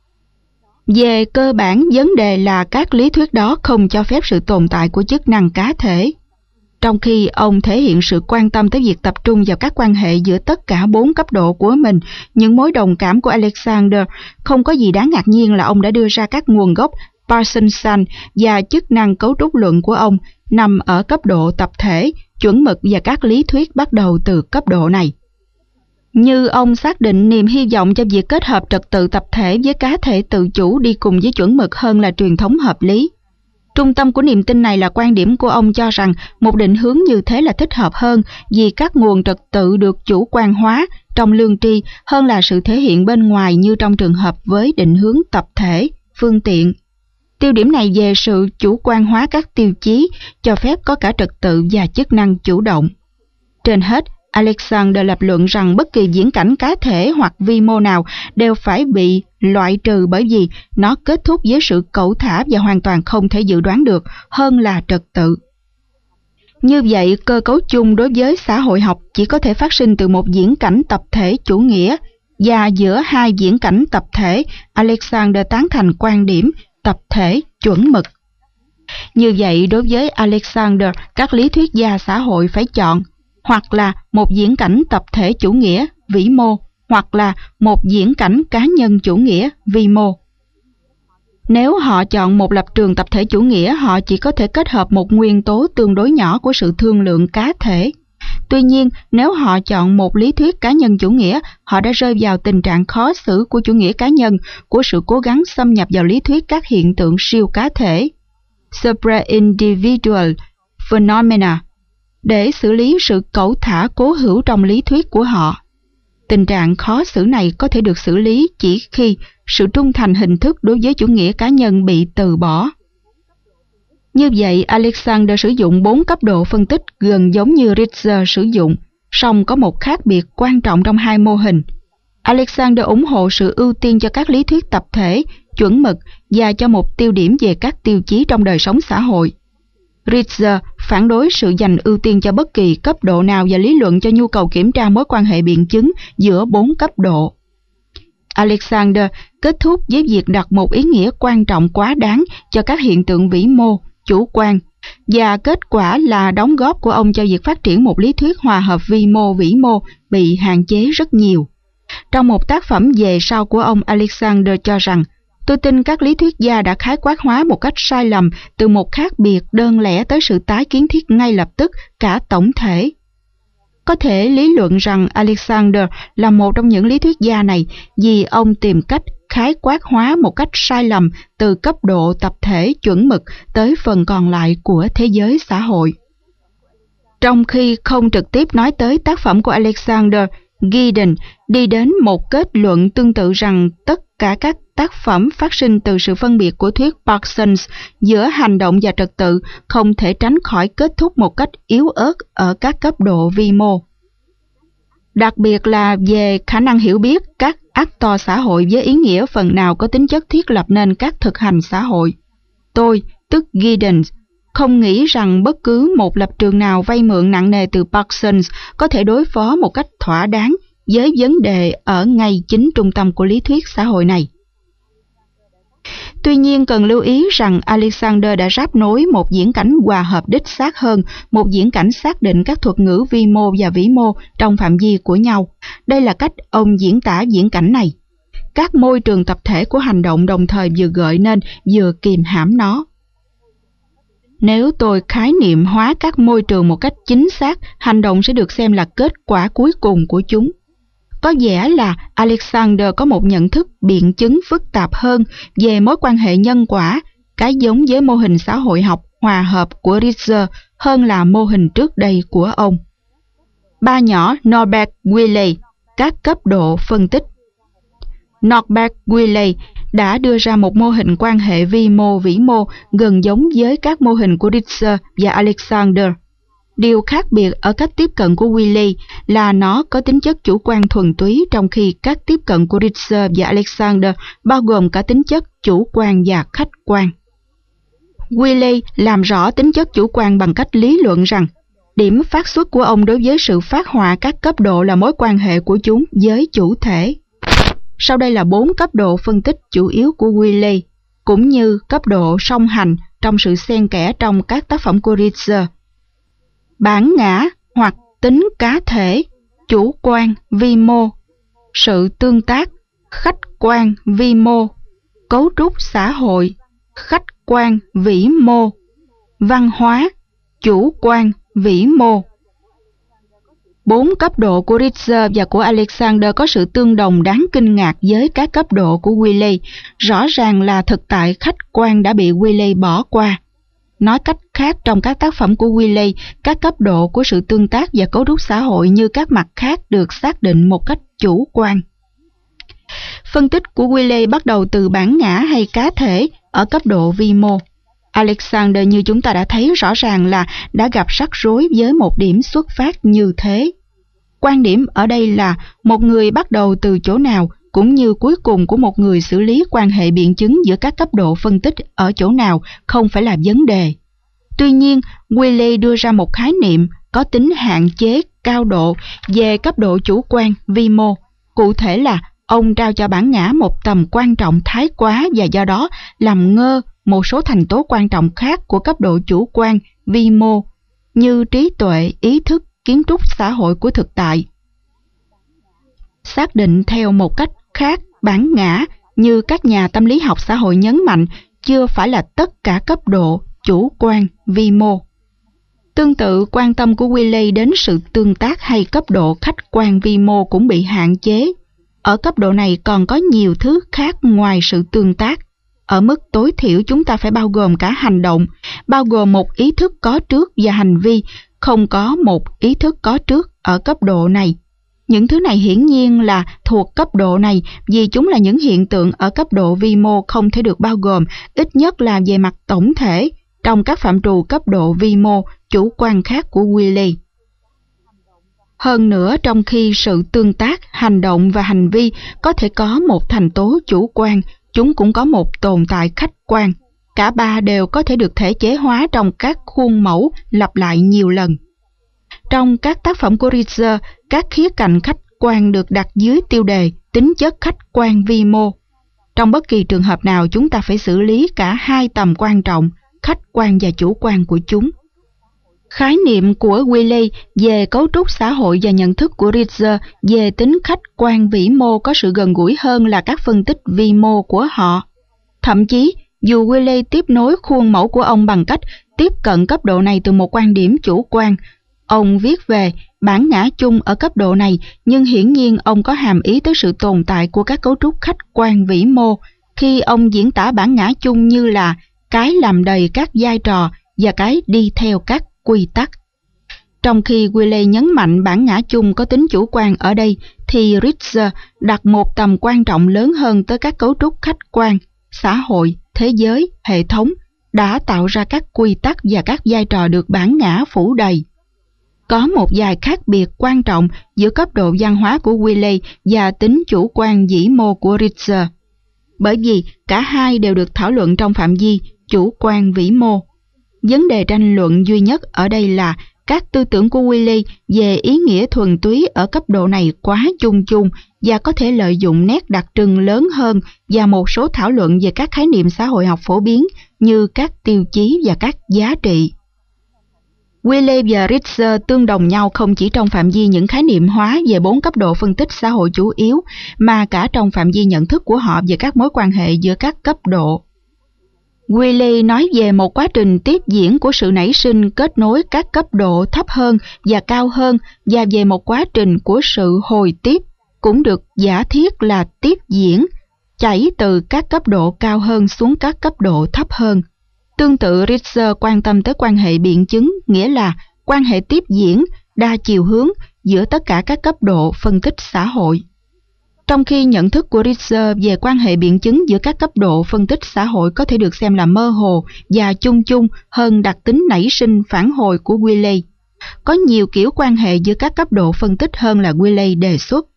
Về cơ bản, vấn đề là các lý thuyết đó không cho phép sự tồn tại của chức năng cá thể. Trong khi ông thể hiện sự quan tâm tới việc tập trung vào các quan hệ giữa tất cả 4 cấp độ của mình, những mối đồng cảm của Alexander, không có gì đáng ngạc nhiên là ông đã đưa ra các nguồn gốc Parsonsian và chức năng cấu trúc luận của ông nằm ở cấp độ tập thể, chuẩn mực và các lý thuyết bắt đầu từ cấp độ này. Như ông xác định niềm hy vọng cho việc kết hợp trật tự tập thể với cá thể tự chủ đi cùng với chuẩn mực hơn là truyền thống hợp lý. Trung tâm của niềm tin này là quan điểm của ông cho rằng một định hướng như thế là thích hợp hơn vì các nguồn trật tự được chủ quan hóa trong lương tri hơn là sự thể hiện bên ngoài như trong trường hợp với định hướng tập thể, phương tiện. Tiêu điểm này về sự chủ quan hóa các tiêu chí cho phép có cả trật tự và chức năng chủ động. Trên hết, Alexander lập luận rằng bất kỳ viễn cảnh cá thể hoặc vi mô nào đều phải bị loại trừ bởi vì nó kết thúc với sự cẩu thả và hoàn toàn không thể dự đoán được hơn là trật tự. Như vậy, cơ cấu chung đối với xã hội học chỉ có thể phát sinh từ một viễn cảnh tập thể chủ nghĩa, và giữa hai viễn cảnh tập thể, Alexander tán thành quan điểm tập thể chuẩn mực. Như vậy, đối với Alexander, các lý thuyết gia xã hội phải chọn hoặc là một viễn cảnh tập thể chủ nghĩa vĩ mô hoặc là một viễn cảnh cá nhân chủ nghĩa vi mô. Nếu họ chọn một lập trường tập thể chủ nghĩa, họ chỉ có thể kết hợp một nguyên tố tương đối nhỏ của sự thương lượng cá thể. Tuy nhiên, nếu họ chọn một lý thuyết cá nhân chủ nghĩa, họ đã rơi vào tình trạng khó xử của chủ nghĩa cá nhân, của sự cố gắng xâm nhập vào lý thuyết các hiện tượng siêu cá thể, supra-individual phenomena, để xử lý sự cẩu thả cố hữu trong lý thuyết của họ. Tình trạng khó xử này có thể được xử lý chỉ khi sự trung thành hình thức đối với chủ nghĩa cá nhân bị từ bỏ. Như vậy, Alexander sử dụng 4 cấp độ phân tích gần giống như Ritzer sử dụng, song có một khác biệt quan trọng trong hai mô hình. Alexander ủng hộ sự ưu tiên cho các lý thuyết tập thể, chuẩn mực và cho một tiêu điểm về các tiêu chí trong đời sống xã hội. Ritzer phản đối sự dành ưu tiên cho bất kỳ cấp độ nào và lý luận cho nhu cầu kiểm tra mối quan hệ biện chứng giữa 4 cấp độ. Alexander kết thúc với việc đặt một ý nghĩa quan trọng quá đáng cho các hiện tượng vĩ mô, chủ quan, và kết quả là đóng góp của ông cho việc phát triển một lý thuyết hòa hợp vi mô vĩ mô bị hạn chế rất nhiều. Trong một tác phẩm về sau của ông, Alexander cho rằng, tôi tin các lý thuyết gia đã khái quát hóa một cách sai lầm từ một khác biệt đơn lẻ tới sự tái kiến thiết ngay lập tức cả tổng thể. Có thể lý luận rằng Alexander là một trong những lý thuyết gia này vì ông tìm cách khái quát hóa một cách sai lầm từ cấp độ tập thể chuẩn mực tới phần còn lại của thế giới xã hội. Trong khi không trực tiếp nói tới tác phẩm của Alexander, Giddens đi đến một kết luận tương tự rằng tất cả các tác phẩm phát sinh từ sự phân biệt của thuyết Parsons giữa hành động và trật tự không thể tránh khỏi kết thúc một cách yếu ớt ở các cấp độ vi mô. Đặc biệt là về khả năng hiểu biết các actor xã hội với ý nghĩa phần nào có tính chất thiết lập nên các thực hành xã hội. Tôi, tức Giddens, không nghĩ rằng bất cứ một lập trường nào vay mượn nặng nề từ Parsons có thể đối phó một cách thỏa đáng với vấn đề ở ngay chính trung tâm của lý thuyết xã hội này. Tuy nhiên, cần lưu ý rằng Alexander đã ráp nối một viễn cảnh hòa hợp đích xác hơn, một viễn cảnh xác định các thuật ngữ vi mô và vĩ mô trong phạm vi của nhau. Đây là cách ông diễn tả viễn cảnh này. Các môi trường tập thể của hành động đồng thời vừa gợi nên vừa kìm hãm nó. Nếu tôi khái niệm hóa các môi trường một cách chính xác, hành động sẽ được xem là kết quả cuối cùng của chúng. Có vẻ là Alexander có một nhận thức biện chứng phức tạp hơn về mối quan hệ nhân quả, cái giống với mô hình xã hội học hòa hợp của Ritzer hơn là mô hình trước đây của ông. Ba nhỏ Norbert Wiley, các cấp độ phân tích. Norbert Wiley đã đưa ra một mô hình quan hệ vi mô vĩ mô gần giống với các mô hình của Ritzer và Alexander. Điều khác biệt ở cách tiếp cận của Wiley là nó có tính chất chủ quan thuần túy, trong khi cách tiếp cận của Ritzer và Alexander bao gồm cả tính chất chủ quan và khách quan. Wiley làm rõ tính chất chủ quan bằng cách lý luận rằng điểm phát xuất của ông đối với sự phát họa các cấp độ là mối quan hệ của chúng với chủ thể. Sau đây là 4 cấp độ phân tích chủ yếu của Wiley, cũng như cấp độ song hành trong sự xen kẽ trong các tác phẩm của Ritzer. Bản ngã hoặc tính cá thể, chủ quan vi mô, sự tương tác, khách quan vi mô, cấu trúc xã hội, khách quan vĩ mô, văn hóa, chủ quan vĩ mô. 4 cấp độ của Richter và của Alexander có sự tương đồng đáng kinh ngạc với các cấp độ của Wiley. Rõ ràng là thực tại khách quan đã bị Wiley bỏ qua. Nói cách khác, trong các tác phẩm của Wiley, các cấp độ của sự tương tác và cấu trúc xã hội như các mặt khác được xác định một cách chủ quan. Phân tích của Wiley bắt đầu từ bản ngã hay cá thể ở cấp độ vi mô. Alexander, như chúng ta đã thấy, rõ ràng là đã gặp rắc rối với một điểm xuất phát như thế. Quan điểm ở đây là một người bắt đầu từ chỗ nào, cũng như cuối cùng của một người xử lý quan hệ biện chứng giữa các cấp độ phân tích ở chỗ nào không phải là vấn đề. Tuy nhiên, Wiley đưa ra một khái niệm có tính hạn chế cao độ về cấp độ chủ quan vi mô. Cụ thể là ông trao cho bản ngã một tầm quan trọng thái quá và do đó làm ngơ một số thành tố quan trọng khác của cấp độ chủ quan vi mô như trí tuệ, ý thức, kiến trúc xã hội của thực tại. Xác định theo một cách khác, bản ngã như các nhà tâm lý học xã hội nhấn mạnh chưa phải là tất cả cấp độ chủ quan vi mô. Tương tự, quan tâm của Wiley đến sự tương tác hay cấp độ khách quan vi mô cũng bị hạn chế. Ở cấp độ này còn có nhiều thứ khác ngoài sự tương tác. Ở mức tối thiểu chúng ta phải bao gồm cả hành động, bao gồm một ý thức có trước và hành vi, không có một ý thức có trước ở cấp độ này. Những thứ này hiển nhiên là thuộc cấp độ này vì chúng là những hiện tượng ở cấp độ vi mô không thể được bao gồm, ít nhất là về mặt tổng thể, trong các phạm trù cấp độ vi mô chủ quan khác của Wiley. Hơn nữa, trong khi sự tương tác, hành động và hành vi có thể có một thành tố chủ quan, chúng cũng có một tồn tại khách quan. Cả ba đều có thể được thể chế hóa trong các khuôn mẫu lặp lại nhiều lần. Trong các tác phẩm của Richter, các khía cạnh khách quan được đặt dưới tiêu đề tính chất khách quan vi mô. Trong bất kỳ trường hợp nào, chúng ta phải xử lý cả hai tầm quan trọng, khách quan và chủ quan của chúng. Khái niệm của Wiley về cấu trúc xã hội và nhận thức của Richter về tính khách quan vĩ mô có sự gần gũi hơn là các phân tích vi mô của họ. Thậm chí, dù Wiley tiếp nối khuôn mẫu của ông bằng cách tiếp cận cấp độ này từ một quan điểm chủ quan, ông viết về bản ngã chung ở cấp độ này, nhưng hiển nhiên ông có hàm ý tới sự tồn tại của các cấu trúc khách quan vĩ mô khi ông diễn tả bản ngã chung như là cái làm đầy các vai trò và cái đi theo các quy tắc. Trong khi Wiley nhấn mạnh bản ngã chung có tính chủ quan ở đây, thì Richter đặt một tầm quan trọng lớn hơn tới các cấu trúc khách quan, xã hội, thế giới, hệ thống đã tạo ra các quy tắc và các vai trò được bản ngã phủ đầy. Có một vài khác biệt quan trọng giữa cấp độ văn hóa của Wiley và tính chủ quan vĩ mô của Richter, bởi vì cả hai đều được thảo luận trong phạm vi chủ quan vĩ mô. Vấn đề tranh luận duy nhất ở đây là các tư tưởng của Wiley về ý nghĩa thuần túy ở cấp độ này quá chung chung và có thể lợi dụng nét đặc trưng lớn hơn và một số thảo luận về các khái niệm xã hội học phổ biến như các tiêu chí và các giá trị. Wiley và Richter tương đồng nhau không chỉ trong phạm vi những khái niệm hóa về 4 cấp độ phân tích xã hội chủ yếu, mà cả trong phạm vi nhận thức của họ về các mối quan hệ giữa các cấp độ. Wiley nói về một quá trình tiếp diễn của sự nảy sinh kết nối các cấp độ thấp hơn và cao hơn và về một quá trình của sự hồi tiếp, cũng được giả thiết là tiếp diễn, chảy từ các cấp độ cao hơn xuống các cấp độ thấp hơn. Tương tự, Richter quan tâm tới quan hệ biện chứng, nghĩa là quan hệ tiếp diễn, đa chiều hướng giữa tất cả các cấp độ phân tích xã hội. Trong khi nhận thức của Richter về quan hệ biện chứng giữa các cấp độ phân tích xã hội có thể được xem là mơ hồ và chung chung hơn đặc tính nảy sinh phản hồi của Wiley. Có nhiều kiểu quan hệ giữa các cấp độ phân tích hơn là Wiley đề xuất.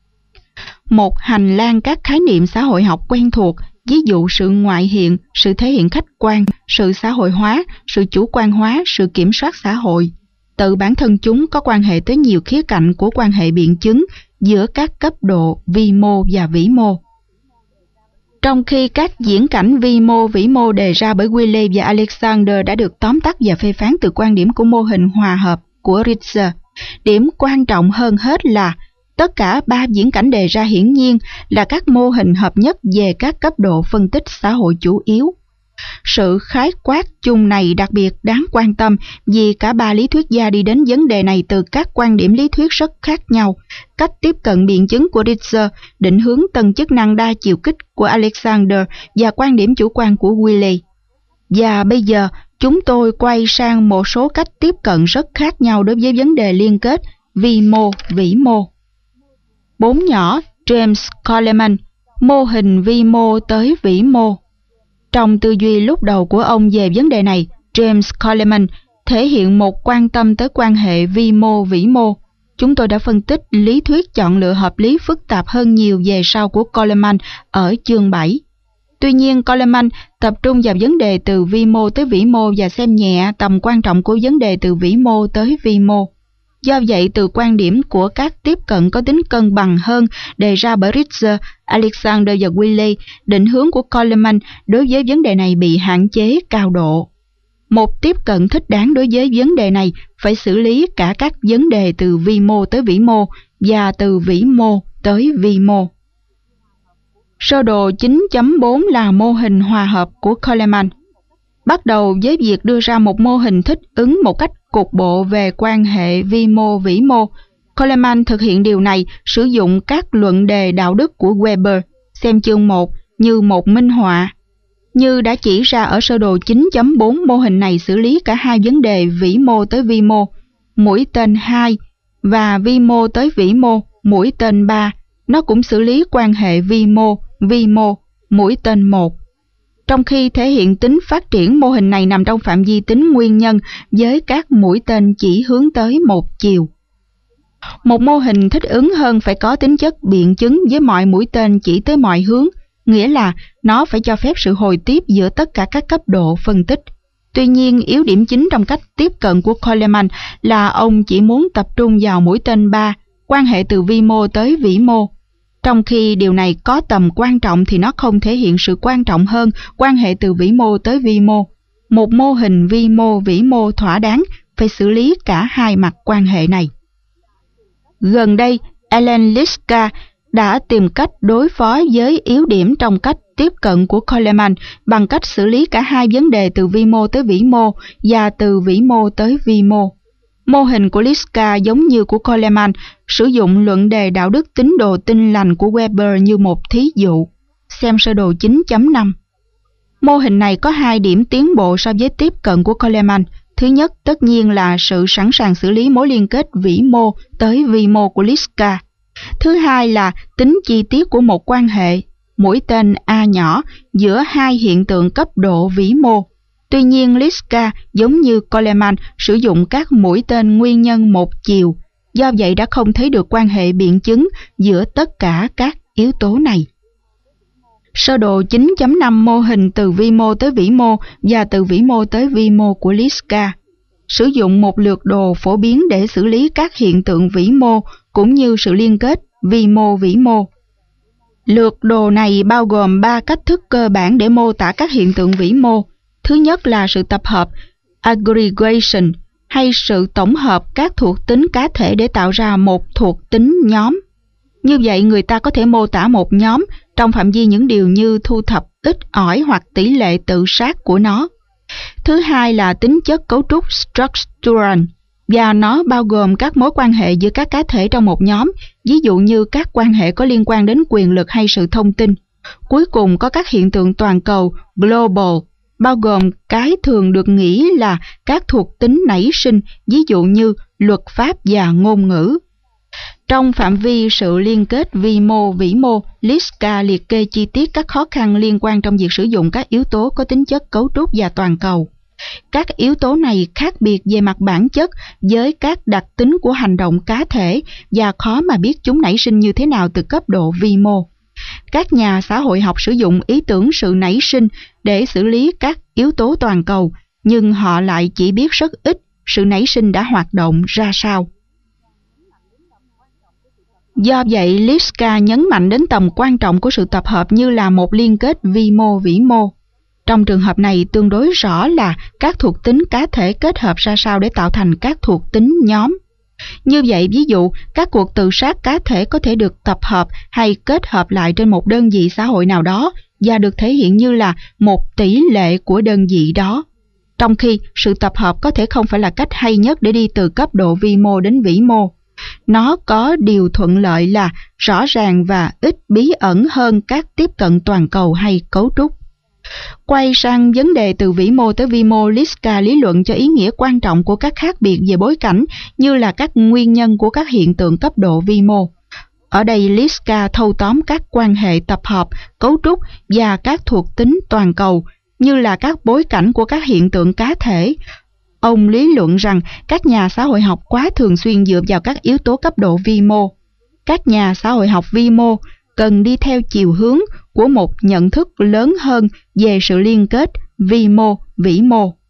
Một hành lang các khái niệm xã hội học quen thuộc, ví dụ sự ngoại hiện, sự thể hiện khách quan, sự xã hội hóa, sự chủ quan hóa, sự kiểm soát xã hội. Tự bản thân chúng có quan hệ tới nhiều khía cạnh của quan hệ biện chứng giữa các cấp độ vi mô và vĩ mô. Trong khi các diễn cảnh vi mô vĩ mô đề ra bởi Wiley và Alexander đã được tóm tắt và phê phán từ quan điểm của mô hình hòa hợp của Richter, điểm quan trọng hơn hết là tất cả 3 diễn cảnh đề ra hiển nhiên là các mô hình hợp nhất về các cấp độ phân tích xã hội chủ yếu. Sự khái quát chung này đặc biệt đáng quan tâm vì cả ba lý thuyết gia đi đến vấn đề này từ các quan điểm lý thuyết rất khác nhau. Cách tiếp cận biện chứng của Ritzer định hướng tầng chức năng đa chiều kích của Alexander và quan điểm chủ quan của Wiley. Và bây giờ, chúng tôi quay sang một số cách tiếp cận rất khác nhau đối với vấn đề liên kết vi mô vĩ mô. 4 nhỏ James Coleman, mô hình vi mô tới vĩ mô. Trong tư duy lúc đầu của ông về vấn đề này, James Coleman thể hiện một quan tâm tới quan hệ vi mô vĩ mô. Chúng tôi đã phân tích lý thuyết chọn lựa hợp lý phức tạp hơn nhiều về sau của Coleman ở chương 7. Tuy nhiên, Coleman tập trung vào vấn đề từ vi mô tới vĩ mô và xem nhẹ tầm quan trọng của vấn đề từ vĩ mô tới vi mô. Do vậy, từ quan điểm của các tiếp cận có tính cân bằng hơn đề ra bởi Ritzer, Alexander và Wiley, định hướng của Coleman đối với vấn đề này bị hạn chế cao độ. Một tiếp cận thích đáng đối với vấn đề này phải xử lý cả các vấn đề từ vi mô tới vĩ mô và từ vĩ mô tới vi mô. Sơ đồ 9.4 là mô hình hòa hợp của Coleman. Bắt đầu với việc đưa ra một mô hình thích ứng một cách cục bộ về quan hệ vi mô vĩ mô. Coleman thực hiện điều này sử dụng các luận đề đạo đức của Weber, xem chương 1, như một minh họa. Như đã chỉ ra ở sơ đồ 9.4, mô hình này xử lý cả hai vấn đề vĩ mô tới vi mô, mũi tên 2, và vi mô tới vĩ mô, mũi tên 3. Nó cũng xử lý quan hệ vi mô, mũi tên 1. Trong khi thể hiện tính phát triển, mô hình này nằm trong phạm vi tính nguyên nhân với các mũi tên chỉ hướng tới một chiều. Một mô hình thích ứng hơn phải có tính chất biện chứng với mọi mũi tên chỉ tới mọi hướng, nghĩa là nó phải cho phép sự hồi tiếp giữa tất cả các cấp độ phân tích. Tuy nhiên, yếu điểm chính trong cách tiếp cận của Coleman là ông chỉ muốn tập trung vào mũi tên 3, quan hệ từ vi mô tới vĩ mô. Trong khi điều này có tầm quan trọng thì nó không thể hiện sự quan trọng hơn quan hệ từ vĩ mô tới vi mô. Một mô hình vi mô vĩ mô thỏa đáng phải xử lý cả hai mặt quan hệ này. Gần đây, Alan Liska đã tìm cách đối phó với yếu điểm trong cách tiếp cận của Coleman bằng cách xử lý cả hai vấn đề từ vi mô tới vĩ mô và từ vĩ mô tới vi mô. Mô hình của Liska giống như của Coleman, sử dụng luận đề đạo đức tín đồ tin lành của Weber như một thí dụ. Xem sơ đồ 9.5. Mô hình này có hai điểm tiến bộ so với tiếp cận của Coleman. Thứ nhất, tất nhiên là sự sẵn sàng xử lý mối liên kết vĩ mô tới vi mô của Liska. Thứ hai là tính chi tiết của một quan hệ, mũi tên A nhỏ, giữa hai hiện tượng cấp độ vĩ mô. Tuy nhiên, Liska giống như Coleman sử dụng các mũi tên nguyên nhân một chiều, do vậy đã không thấy được quan hệ biện chứng giữa tất cả các yếu tố này. Sơ đồ 9.5 mô hình từ vi mô tới vĩ mô và từ vĩ mô tới vi mô của Liska. Sử dụng một lược đồ phổ biến để xử lý các hiện tượng vĩ mô cũng như sự liên kết vi mô vĩ mô. Lược đồ này bao gồm 3 cách thức cơ bản để mô tả các hiện tượng vĩ mô. Thứ nhất là sự tập hợp, aggregation, hay sự tổng hợp các thuộc tính cá thể để tạo ra một thuộc tính nhóm. Như vậy, người ta có thể mô tả một nhóm trong phạm vi những điều như thu thập ít ỏi hoặc tỷ lệ tự sát của nó. Thứ hai là tính chất cấu trúc structural, và nó bao gồm các mối quan hệ giữa các cá thể trong một nhóm, ví dụ như các quan hệ có liên quan đến quyền lực hay sự thông tin. Cuối cùng có các hiện tượng toàn cầu, global, bao gồm cái thường được nghĩ là các thuộc tính nảy sinh, ví dụ như luật pháp và ngôn ngữ. Trong phạm vi sự liên kết vi mô vĩ mô, Liska liệt kê chi tiết các khó khăn liên quan trong việc sử dụng các yếu tố có tính chất cấu trúc và toàn cầu. Các yếu tố này khác biệt về mặt bản chất với các đặc tính của hành động cá thể và khó mà biết chúng nảy sinh như thế nào từ cấp độ vi mô. Các nhà xã hội học sử dụng ý tưởng sự nảy sinh để xử lý các yếu tố toàn cầu, nhưng họ lại chỉ biết rất ít sự nảy sinh đã hoạt động ra sao. Do vậy, Liska nhấn mạnh đến tầm quan trọng của sự tập hợp như là một liên kết vi mô vĩ mô. Trong trường hợp này, tương đối rõ là các thuộc tính cá thể kết hợp ra sao để tạo thành các thuộc tính nhóm. Như vậy, ví dụ, các cuộc tự sát cá thể có thể được tập hợp hay kết hợp lại trên một đơn vị xã hội nào đó và được thể hiện như là một tỷ lệ của đơn vị đó. Trong khi sự tập hợp có thể không phải là cách hay nhất để đi từ cấp độ vi mô đến vĩ mô. Nó có điều thuận lợi là rõ ràng và ít bí ẩn hơn các tiếp cận toàn cầu hay cấu trúc. Quay sang vấn đề từ vĩ mô tới vi mô, Liska lý luận cho ý nghĩa quan trọng của các khác biệt về bối cảnh như là các nguyên nhân của các hiện tượng cấp độ vi mô. Ở đây Liska thâu tóm các quan hệ tập hợp, cấu trúc và các thuộc tính toàn cầu như là các bối cảnh của các hiện tượng cá thể. Ông lý luận rằng các nhà xã hội học quá thường xuyên dựa vào các yếu tố cấp độ vi mô. Các nhà xã hội học vi mô cần đi theo chiều hướng của một nhận thức lớn hơn về sự liên kết vi mô-vĩ mô.